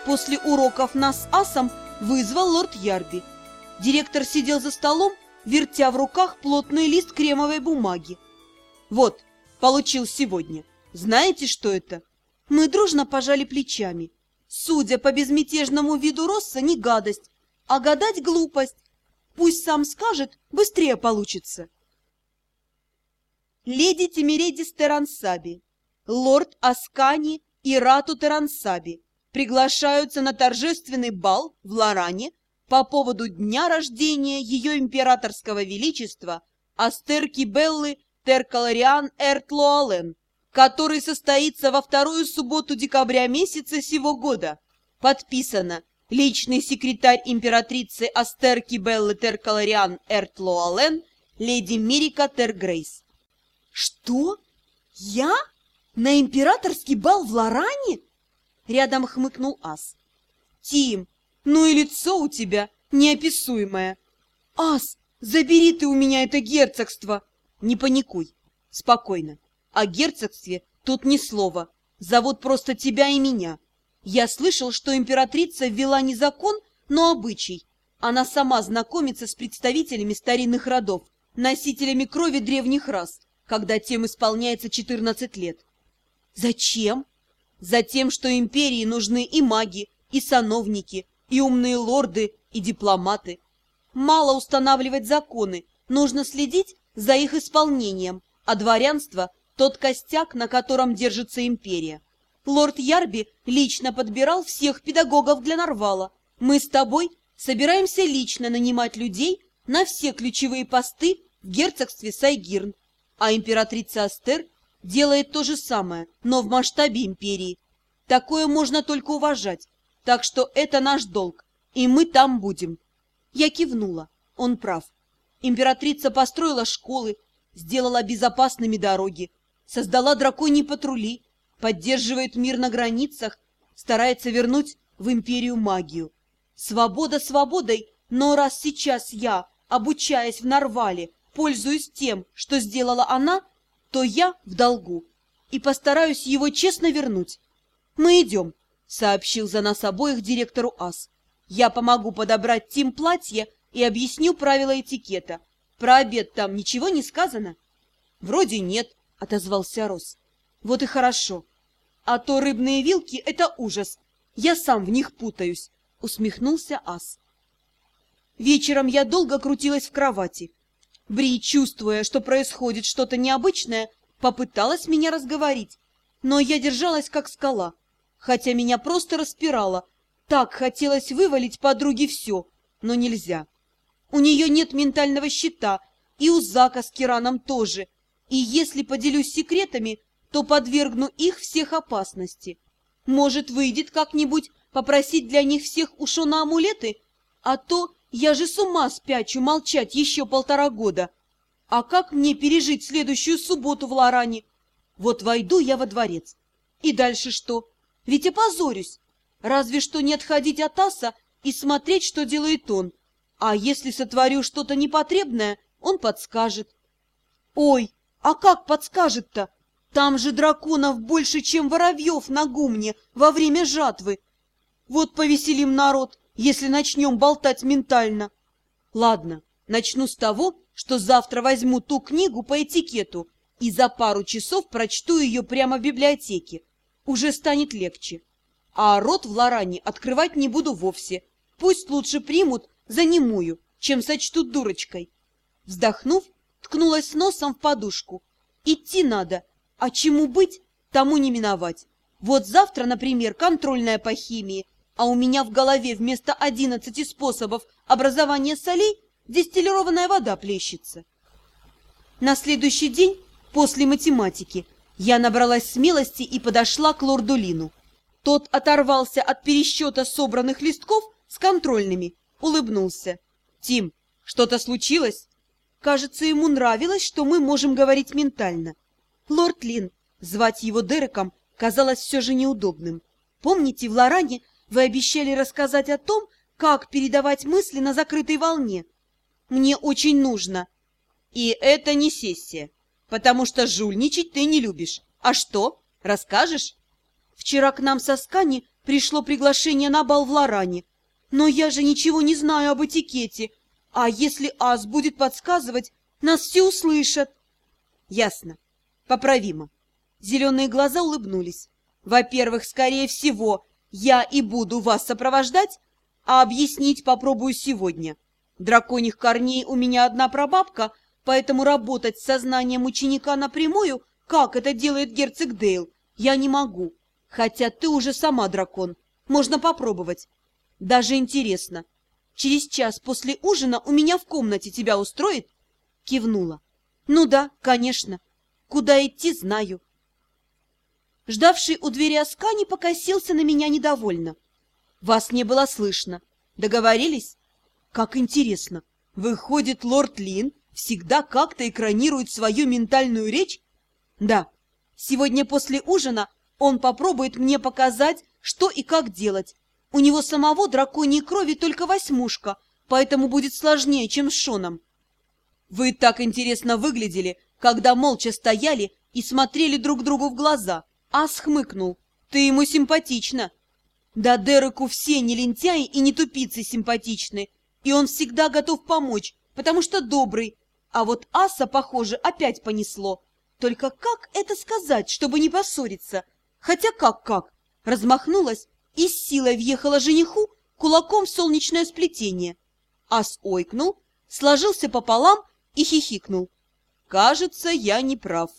после уроков нас с Асом вызвал лорд Ярби. Директор сидел за столом, вертя в руках плотный лист кремовой бумаги. «Вот, получил сегодня. Знаете, что это?» Мы дружно пожали плечами. Судя по безмятежному виду Росса, не гадость, а гадать глупость. Пусть сам скажет, быстрее получится. Леди Тимиредис Терансаби, лорд Аскани и Рату Терансаби приглашаются на торжественный бал в Лоране по поводу дня рождения ее императорского величества Астерки Беллы Теркалариан Эртлуален, который состоится во вторую субботу декабря месяца сего года. Подписано личный секретарь императрицы Астерки Беллы Теркалариан Эртлуален, леди Мирика Тергрейс. «Что? Я? На императорский бал в Лоране?» Рядом хмыкнул Ас. «Тим, ну и лицо у тебя неописуемое. Ас, забери ты у меня это герцогство!» «Не паникуй, спокойно. О герцогстве тут ни слова. Зовут просто тебя и меня. Я слышал, что императрица ввела не закон, но обычай. Она сама знакомится с представителями старинных родов, носителями крови древних рас, когда тем исполняется 14 лет. Зачем? Затем, что империи нужны и маги, и сановники, и умные лорды, и дипломаты. Мало устанавливать законы, нужно следить за их исполнением, а дворянство – тот костяк, на котором держится империя. Лорд Ярби лично подбирал всех педагогов для Нарвала. Мы с тобой собираемся лично нанимать людей на все ключевые посты в герцогстве Сайгирн, а императрица Астер делает то же самое, но в масштабе империи. Такое можно только уважать, так что это наш долг, и мы там будем. Я кивнула, он прав. Императрица построила школы, сделала безопасными дороги, создала драконьи патрули, поддерживает мир на границах, старается вернуть в империю магию. Свобода свободой, но раз сейчас я, обучаясь в Нарвале, пользуюсь тем, что сделала она, то я в долгу и постараюсь его честно вернуть. «Мы идем», — сообщил за нас обоих директору Ас. «Я помогу подобрать Тим платье и объясню правила этикета. Про обед там ничего не сказано?» «Вроде нет», — отозвался Росс. «Вот и хорошо. А то рыбные вилки — это ужас. Я сам в них путаюсь», — усмехнулся Ас. Вечером я долго крутилась в кровати. Бри, чувствуя, что происходит что-то необычное, попыталась меня разговорить, но я держалась как скала, хотя меня просто распирало. Так хотелось вывалить подруге все, но нельзя. У нее нет ментального щита, и у Зака с Кираном тоже, и если поделюсь секретами, то подвергну их всех опасности. Может, выйдет как-нибудь попросить для них всех у Шона амулеты? А то я же с ума спячу молчать еще 1,5 года. А как мне пережить следующую субботу в Лоране? Вот войду я во дворец. И дальше что? Ведь опозорюсь. Разве что не отходить от Аса и смотреть, что делает он. А если сотворю что-то непотребное, он подскажет. Ой, а как подскажет-то? Там же драконов больше, чем воробьев на гумне во время жатвы. Вот повеселим народ, если начнем болтать ментально. Ладно, начну с того, что завтра возьму ту книгу по этикету и за пару часов прочту ее прямо в библиотеке. Уже станет легче. А рот в Лоране открывать не буду вовсе. Пусть лучше примут за немую, чем сочтут дурочкой. Вздохнув, ткнулась носом в подушку. Идти надо, а чему быть, тому не миновать. Вот завтра, например, контрольная по химии, а у меня в голове вместо 11 способов образования солей дистиллированная вода плещется. На следующий день, после математики, я набралась смелости и подошла к лорду Лину. Тот оторвался от пересчета собранных листков с контрольными, улыбнулся. «Тим, что-то случилось?» Кажется, ему нравилось, что мы можем говорить ментально. Лорд Лин, звать его Дереком, казалось все же неудобным. Помните, в Лоране вы обещали рассказать о том, как передавать мысли на закрытой волне? Мне очень нужно. И это не сессия, потому что жульничать ты не любишь. А что, расскажешь? Вчера к нам со Скани пришло приглашение на бал в Лоране. Но я же ничего не знаю об этикете. А если ас будет подсказывать, нас все услышат. Ясно. Поправимо. Зеленые глаза улыбнулись. Во-первых, скорее всего, я и буду вас сопровождать, а объяснить попробую сегодня. Драконьих корней у меня одна прабабка, поэтому работать с сознанием ученика напрямую, как это делает герцог Дейл, я не могу. Хотя ты уже сама дракон. Можно попробовать. Даже интересно. Через час после ужина у меня в комнате тебя устроит? Кивнула. Ну да, конечно. Куда идти, знаю. Ждавший у двери Аскани покосился на меня недовольно. Вас не было слышно. Договорились? Как интересно. Выходит, лорд Лин всегда как-то экранирует свою ментальную речь? Да. Сегодня после ужина он попробует мне показать, что и как делать. У него самого драконьей крови только 8, поэтому будет сложнее, чем с Шоном. Вы так интересно выглядели, когда молча стояли и смотрели друг другу в глаза. Ас хмыкнул. Ты ему симпатична. Да Дереку все не лентяи и не тупицы симпатичны, и он всегда готов помочь, потому что добрый. А вот Аса, похоже, опять понесло. Только как это сказать, чтобы не поссориться? Хотя как? Размахнулась и с силой въехала жениху кулаком в солнечное сплетение. Ас ойкнул, сложился пополам и хихикнул. Кажется, я не прав.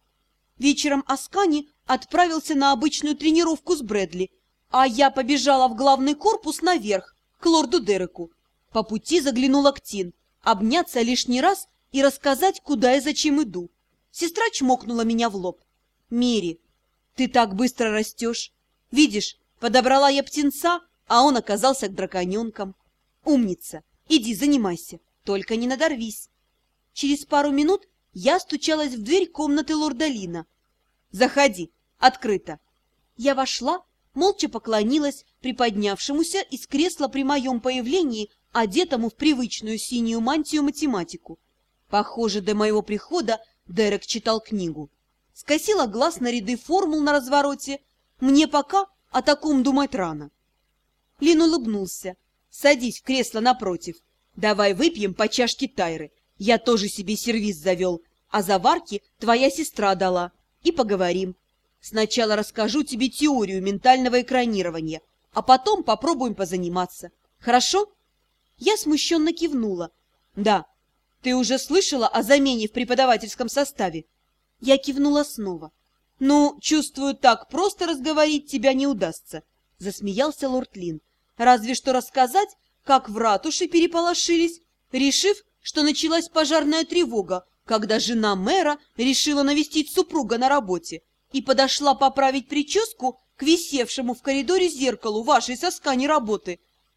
Вечером Аскани отправился на обычную тренировку с Брэдли, а я побежала в главный корпус наверх, к лорду Дереку. По пути заглянула к Тин, обняться лишний раз и рассказать, куда и зачем иду. Сестра чмокнула меня в лоб. «Мери, ты так быстро растешь. Видишь, подобрала я птенца, а он оказался драконенком. Умница, иди занимайся, только не надорвись». Через пару минут я стучалась в дверь комнаты лорда Лина. «Заходи, открыто». Я вошла, молча поклонилась приподнявшемуся из кресла при моем появлении, одетому в привычную синюю мантию математику. Похоже, до моего прихода Дерек читал книгу. Скосила глаз на ряды формул на развороте. Мне пока о таком думать рано. Лин улыбнулся. «Садись в кресло напротив. Давай выпьем по чашке Тайры. Я тоже себе сервиз завел, а заварки твоя сестра дала. И поговорим. Сначала расскажу тебе теорию ментального экранирования, а потом попробуем позаниматься. Хорошо?» Я смущенно кивнула. «Да. Ты уже слышала о замене в преподавательском составе?» Я кивнула снова. «Ну, чувствую, так просто разговорить тебя не удастся», — засмеялся лорд Лин. «Разве что рассказать, как в ратуше переполошились, решив, что началась пожарная тревога, когда жена мэра решила навестить супруга на работе и подошла поправить прическу к висевшему в коридоре зеркалу вашей с Аскани работы».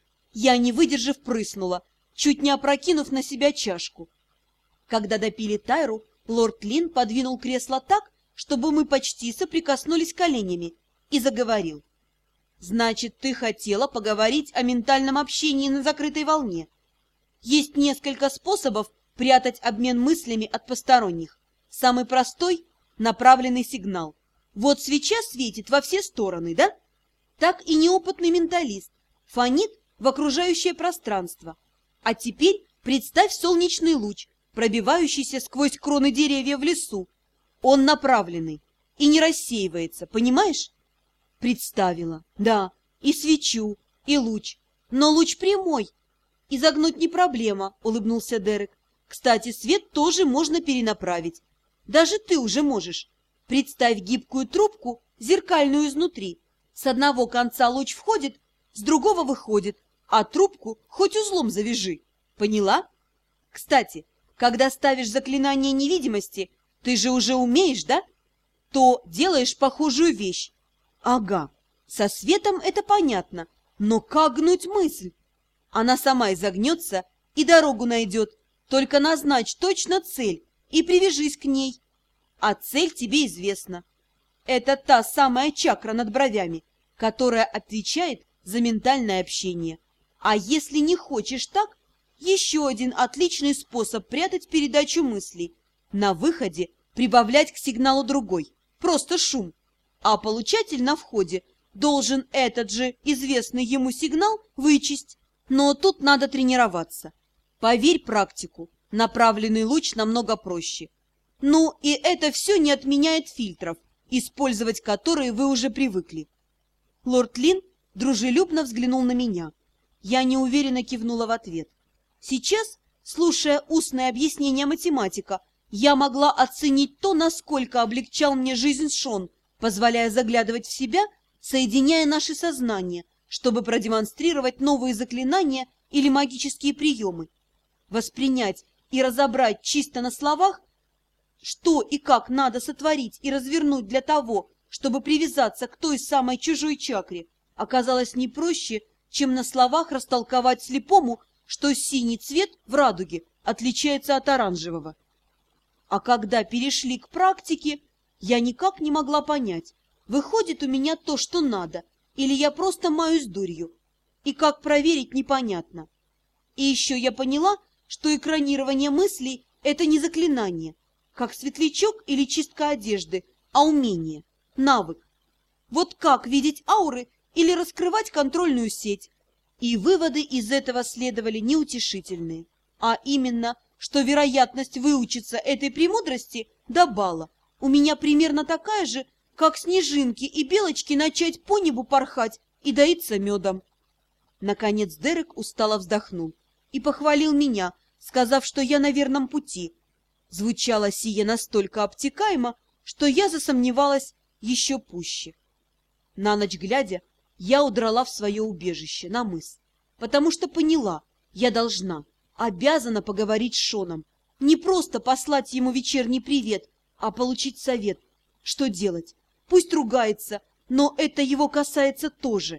Я, не выдержав, прыснула, чуть не опрокинув на себя чашку. Когда допили Тайру, лорд Лин подвинул кресло так, чтобы мы почти соприкоснулись коленями, и заговорил. «Значит, ты хотела поговорить о ментальном общении на закрытой волне. Есть несколько способов прятать обмен мыслями от посторонних. Самый простой – направленный сигнал. Вот свеча светит во все стороны, да? Так и неопытный менталист фонит в окружающее пространство. А теперь представь солнечный луч, пробивающийся сквозь кроны деревьев в лесу. Он направленный и не рассеивается, понимаешь?» Представила, да, и свечу, и луч, но луч прямой. «Изогнуть не проблема», — улыбнулся Дерек. «Кстати, свет тоже можно перенаправить. Даже ты уже можешь. Представь гибкую трубку, зеркальную изнутри. С одного конца луч входит, с другого выходит, а трубку хоть узлом завяжи. Поняла? Кстати, когда ставишь заклинание невидимости, ты же уже умеешь, да? То делаешь похожую вещь. Ага, со светом это понятно, но как гнуть мысль? Она сама изогнется и дорогу найдет. Только назначь точно цель и привяжись к ней. А цель тебе известна. Это та самая чакра над бровями, которая отвечает за ментальное общение. А если не хочешь так, еще один отличный способ прятать передачу мыслей. На выходе прибавлять к сигналу другой, просто шум. А получатель на входе должен этот же известный ему сигнал вычесть. Но тут надо тренироваться. Поверь практику, направленный луч намного проще. Ну, и это все не отменяет фильтров, использовать которые вы уже привыкли. Лорд Лин дружелюбно взглянул на меня. Я неуверенно кивнула в ответ. Сейчас, слушая устное объяснение математика, я могла оценить то, насколько облегчал мне жизнь Шон, позволяя заглядывать в себя, соединяя наши сознания, чтобы продемонстрировать новые заклинания или магические приемы. Воспринять и разобрать чисто на словах, что и как надо сотворить и развернуть для того, чтобы привязаться к той самой чужой чакре, оказалось не проще, чем на словах растолковать слепому, что синий цвет в радуге отличается от оранжевого. А когда перешли к практике, я никак не могла понять, выходит у меня то, что надо, или я просто маюсь дурью. И как проверить, непонятно. И еще я поняла, что экранирование мыслей – это не заклинание, как светлячок или чистка одежды, а умение, навык. Вот как видеть ауры или раскрывать контрольную сеть. И выводы из этого следовали неутешительные, а именно, что вероятность выучиться этой премудрости до балла у меня примерно такая же, как снежинки и белочки начать по небу порхать и доиться медом. Наконец Дерек устало вздохнул и похвалил меня, сказав, что я на верном пути. Звучало сие настолько обтекаемо, что я засомневалась еще пуще. На ночь глядя, я удрала в свое убежище на мыс, потому что поняла, я должна, обязана поговорить с Шоном, не просто послать ему вечерний привет, а получить совет, что делать. Пусть ругается, но это его касается тоже.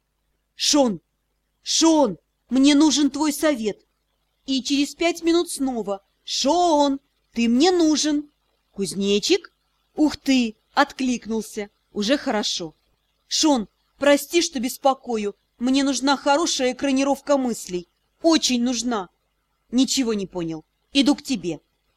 Шон! Шон! Мне нужен твой совет. И через 5 минут снова. Шон! Ты мне нужен. Кузнечик? Ух ты! Откликнулся. Уже хорошо. Шон, прости, что беспокою. Мне нужна хорошая экранировка мыслей. Очень нужна. Ничего не понял. Иду к тебе.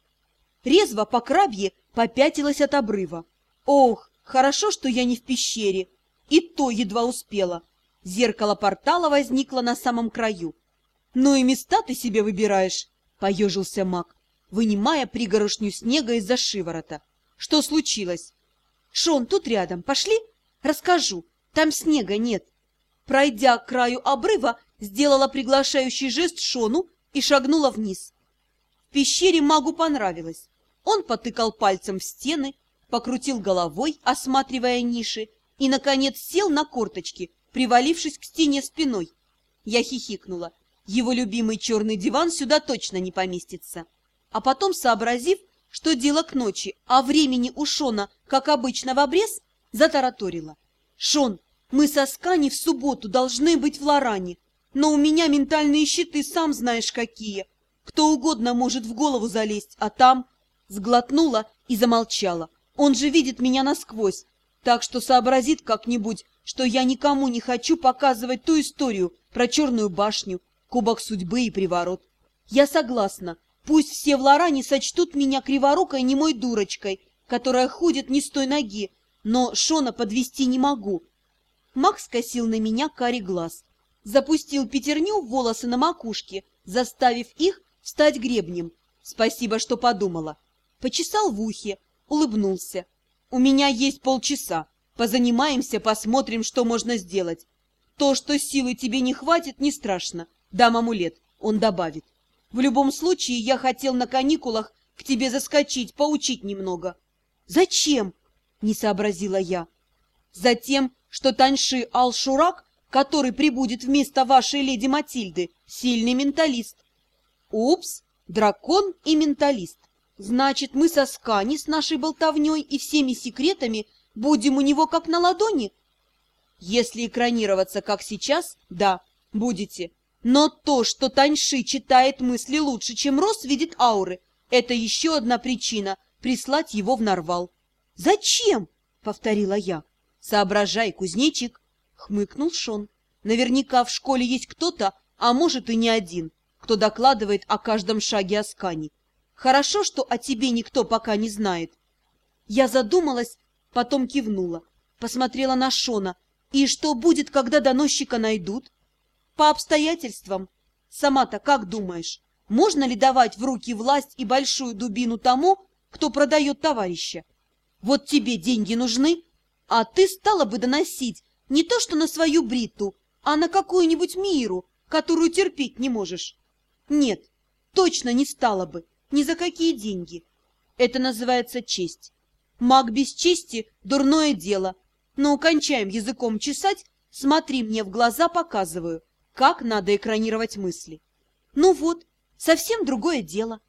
Резво по крабье попятилась от обрыва. Ох, хорошо, что я не в пещере. И то едва успела. Зеркало портала возникло на самом краю. Ну и места ты себе выбираешь, поежился маг, вынимая пригорошню снега из-за шиворота. Что случилось? Шон, тут рядом. Пошли? Расскажу. Там снега нет. Пройдя к краю обрыва, сделала приглашающий жест Шону и шагнула вниз. В пещере магу понравилось. Он потыкал пальцем в стены, покрутил головой, осматривая ниши, и, наконец, сел на корточки, привалившись к стене спиной. Я хихикнула. Его любимый черный диван сюда точно не поместится. А потом, сообразив, что дело к ночи, а времени у Шона, как обычно, в обрез, затараторила. «Шон, мы со Скани в субботу должны быть в Лоране, но у меня ментальные щиты, сам знаешь какие. Кто угодно может в голову залезть, а там...» Сглотнула и замолчала. Он же видит меня насквозь, так что сообразит как-нибудь, что я никому не хочу показывать ту историю про Черную башню, Кубок судьбы и приворот. Я согласна, пусть все в Лоране сочтут меня криворукой немой дурочкой, которая ходит не с той ноги, но Шона подвести не могу. Макс скосил на меня карий глаз, запустил пятерню в волосы на макушке, заставив их встать гребнем. Спасибо, что подумала. Почесал в ухе, улыбнулся. У меня есть полчаса. Позанимаемся, посмотрим, что можно сделать. То, что силы тебе не хватит, не страшно. Дам амулет, он добавит. В любом случае, я хотел на каникулах к тебе заскочить, поучить немного. Зачем? Не сообразила я. Затем, что Таньши Ал-Шурак, который прибудет вместо вашей леди Матильды, сильный менталист. Упс, дракон и менталист. Значит, мы со Скани с нашей болтовней и всеми секретами будем у него как на ладони? Если экранироваться как сейчас, да, будете. Но то, что Таньши читает мысли лучше, чем Рос видит ауры, это еще одна причина прислать его в Нарвал. «Зачем?» — повторила я. «Соображай, кузнечик!» — хмыкнул Шон. «Наверняка в школе есть кто-то, а может и не один, кто докладывает о каждом шаге Аскани. Хорошо, что о тебе никто пока не знает». Я задумалась, потом кивнула, посмотрела на Шона И что будет, когда доносчика найдут? По обстоятельствам. Сама-то как думаешь, можно ли давать в руки власть и большую дубину тому, кто продает товарища? Вот тебе деньги нужны, а ты стала бы доносить не то что на свою Бритту, а на какую-нибудь Миру, которую терпеть не можешь. Нет, точно не стала бы, ни за какие деньги. Это называется честь. Маг без чести – дурное дело. Но кончаем языком чесать, смотри мне в глаза, показываю, как надо экранировать мысли. Ну вот, совсем другое дело.